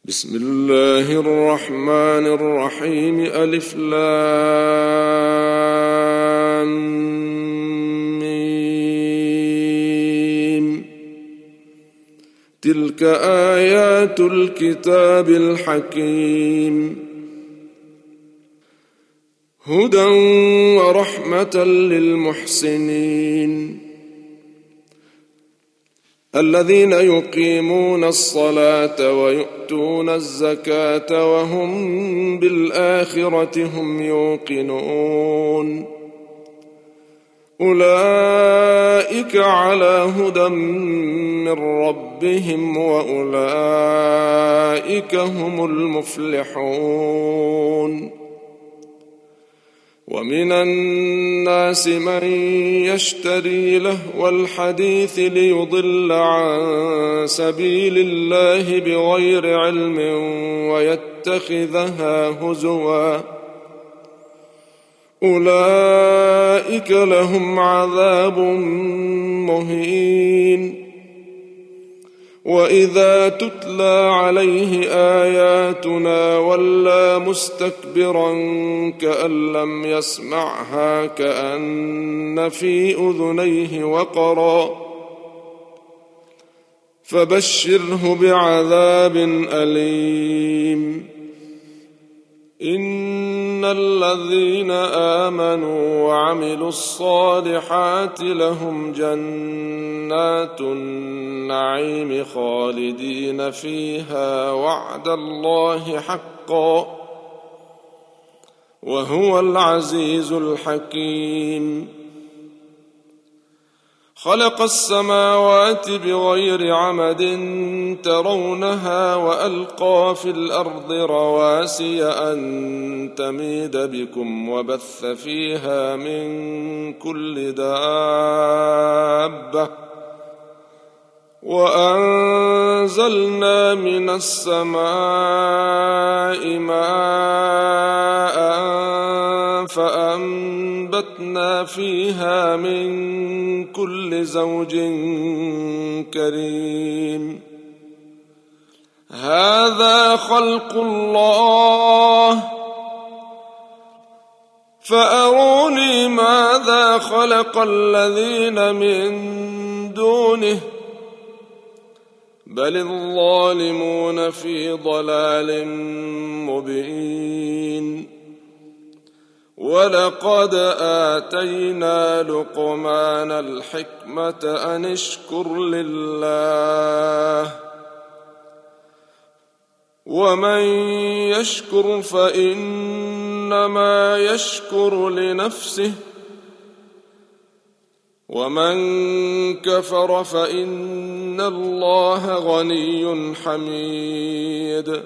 بسم الله الرحمن الرحيم. ألف لام ميم. تلك آيات الكتاب الحكيم، هدى ورحمة للمحسنين الذين يقيمون الصلاة ويؤتون الزكاة وهم بالآخرة هم يوقنون. أولئك على هدى من ربهم وأولئك هم المفلحون. ومن الناس من يشتري لهو الحديث ليضل عن سبيل الله بغير علم ويتخذها هزوا، أولئك لهم عذاب مهين. وإذا تتلى عليه آياتنا ولى مستكبرا كأن لم يسمعها كأن في أذنيه وقرا، فبشره بعذاب أليم. إن الذين آمنوا وعملوا الصالحات لهم جنات النعيم خالدين فيها وعد الله حقا، وهو العزيز الحكيم. خلق السماوات بغير عمد ترونها وألقى في الأرض رواسي أن تميد بكم وبث فيها من كل دابة، وأنزلنا من السماء ماء فأنبتنا فيها من كل زوج كريم. هذا خلق الله فأروني ماذا خلق الذين من دونه، بل الظالمون في ضلال مبين. ولقد آتينا لقمان الحكمة أن اشكر لله، ومن يشكر فإنما يشكر لنفسه، ومن كفر فإن الله غني حميد.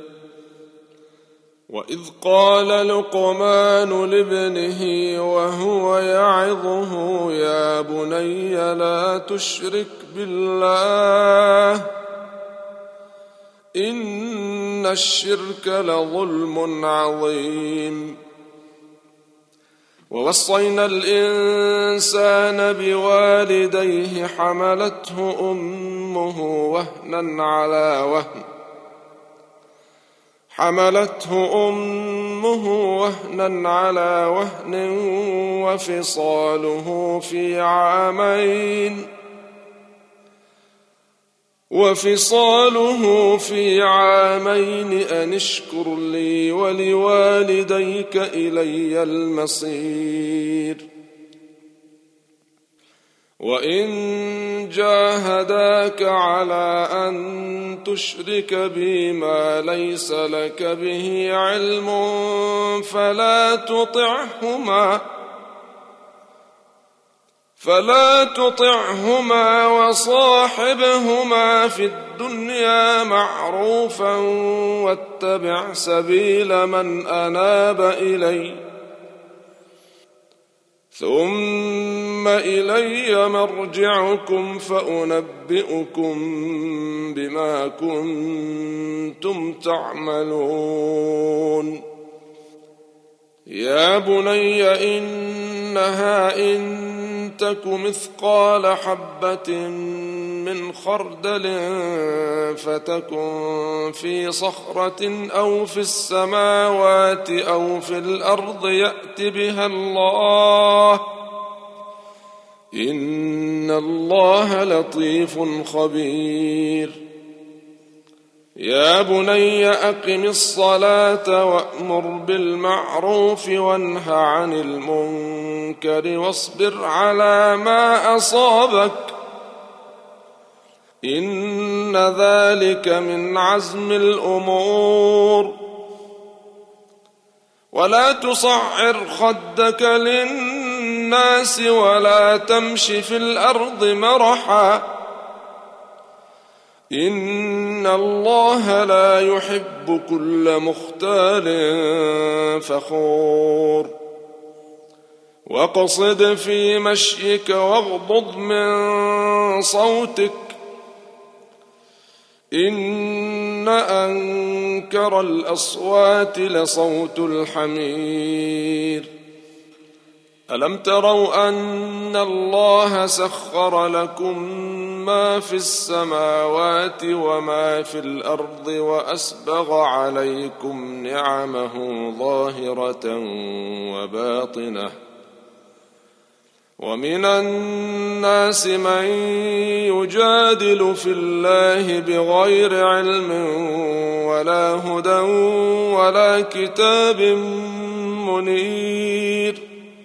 وإذ قال لقمان لابنه وهو يعظه يا بني لا تشرك بالله إن الشرك لظلم عظيم. ووصينا الإنسان بوالديه حملته أمه وهنا على وهن وفصاله في عامين أن اشكر لي ولوالديك إلي المصير. وإن جاهداك على أن تشرك بي ما ليس لك به علم فلا تطعهما وصاحبهما في الدنيا معروفا واتبع سبيل من أناب إلي، ثم إلي مرجعكم فأنبئكم بما كنتم تعملون. يا بني إنها إن تك مثقال حبة من خردل فتكن في صخرة أو في السماوات أو في الأرض يأت بها الله إن الله لطيف خبير يا بني أقم الصلاة وأمر بالمعروف وانه عن المنكر واصبر على ما أصابك إن ذلك من عزم الأمور ولا تصعر خدك للناس ولا تمش في الأرض مرحا إن الله لا يحب كل مختال فخور واقصد في مشيك واغضض من صوتك إن أنكر الأصوات لصوت الحمير ألم تروا أن الله سخر لكم ما في السماوات وما في الأرض وأسبغ عليكم نعمه ظاهرة وباطنة ومن الناس من يجادل في الله بغير علم ولا هدى ولا كتاب منير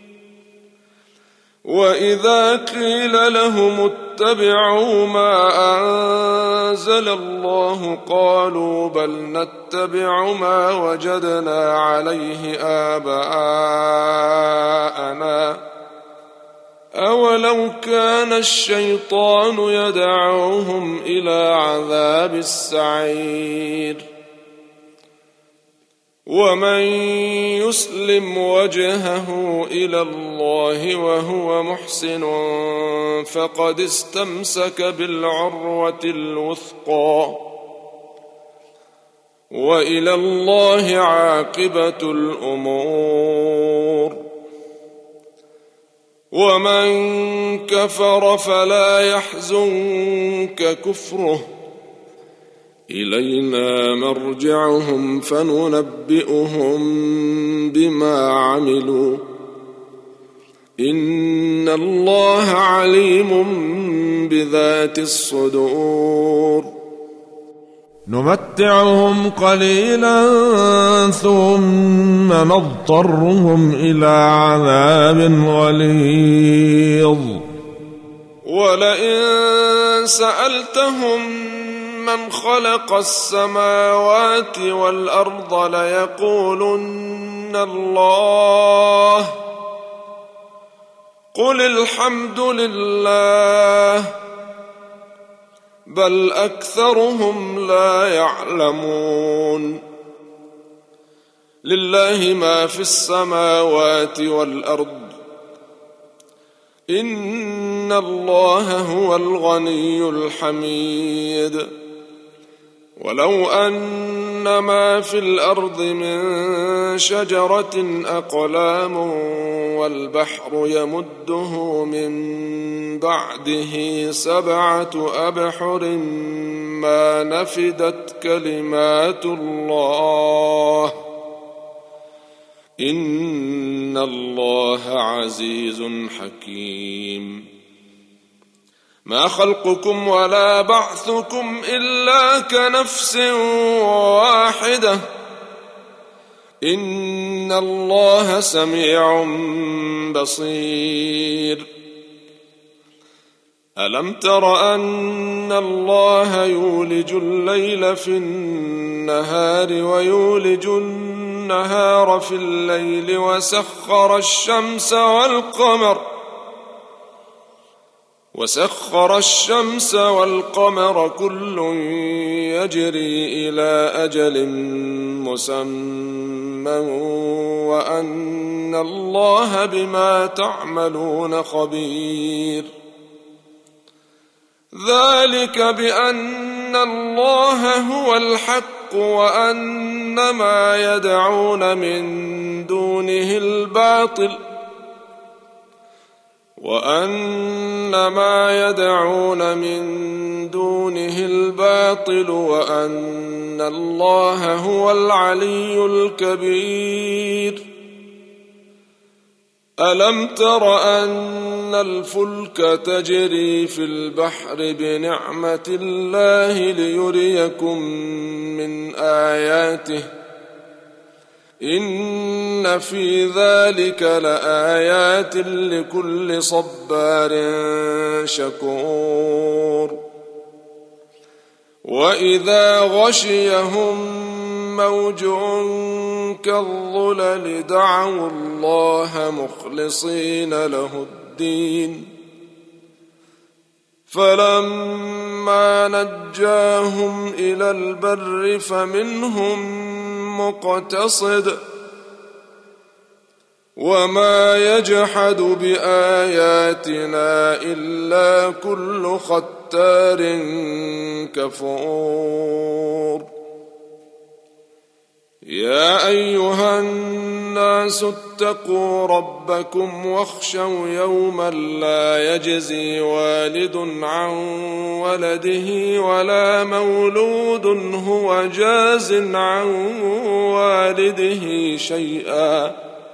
وإذا قيل لهم اتبعوا ما أنزل الله قالوا بل نتبع ما وجدنا عليه آباءنا أولو كان الشيطان يدعوهم إلى عذاب السعير ومن يسلم وجهه إلى الله وهو محسن فقد استمسك بالعروة الوثقى وإلى الله عاقبة الأمور ومن كفر فلا يحزنك كفره إلينا مرجعهم فننبئهم بما عملوا إن الله عليم بذات الصدور نمتعهم قليلا ثم نضطرهم إلى عذاب غليظ ولئن سألتهم من خلق السماوات والأرض ليقولن الله قل الحمد لله بل أكثرهم لا يعلمون لله ما في السماوات والأرض إن الله هو الغني الحميد ولو أن ما في الأرض من شجرة أقلام والبحر يمده من بعده 7 أبحر ما نفدت كلمات الله إن الله عزيز حكيم ما خلقكم ولا بعثكم إلا كنفس واحدة إن الله سميع بصير ألم تر أن الله يولج الليل في النهار ويولج النهار في الليل وسخر الشمس والقمر كل يجري إلى أجل مسمى وأن الله بما تعملون خبير ذلك بأن الله هو الحق وأن ما يدعون من دونه الباطل وأن ما يدعون من دونه الباطل وأن الله هو العلي الكبير. ألم تر أن الفلك تجري في البحر بنعمة الله ليريكم من آياته إن في ذلك لآيات لكل صبار شكور. وإذا غشيهم موج كالظلل دعوا الله مخلصين له الدين فلما نجاهم إلى البر فمنهم مقتصد وما يجحد بآياتنا إلا كل ختار كفور. يا أيها الناس اتقوا ربكم واخشوا يوما لا يجزي والد عن ولده ولا مولود هو جاز عن والده شيئا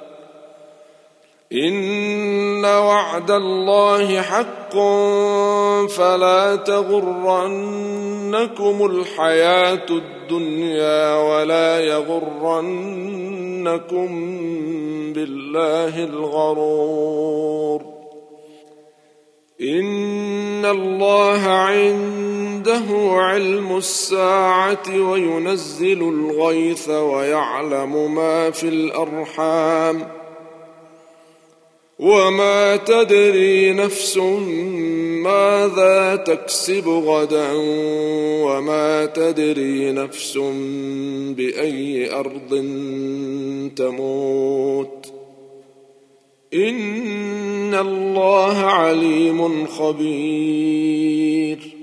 إن وعد الله حق فلا تغرنكم الحياة الدنيا ولا يغرنكم بالله الغرور. إن الله عنده علم الساعة وينزل الغيث ويعلم ما في الأرحام وما تدري نفس ماذا تكسب غدا وما تدري نفس بأي أرض تموت إن الله عليم خبير.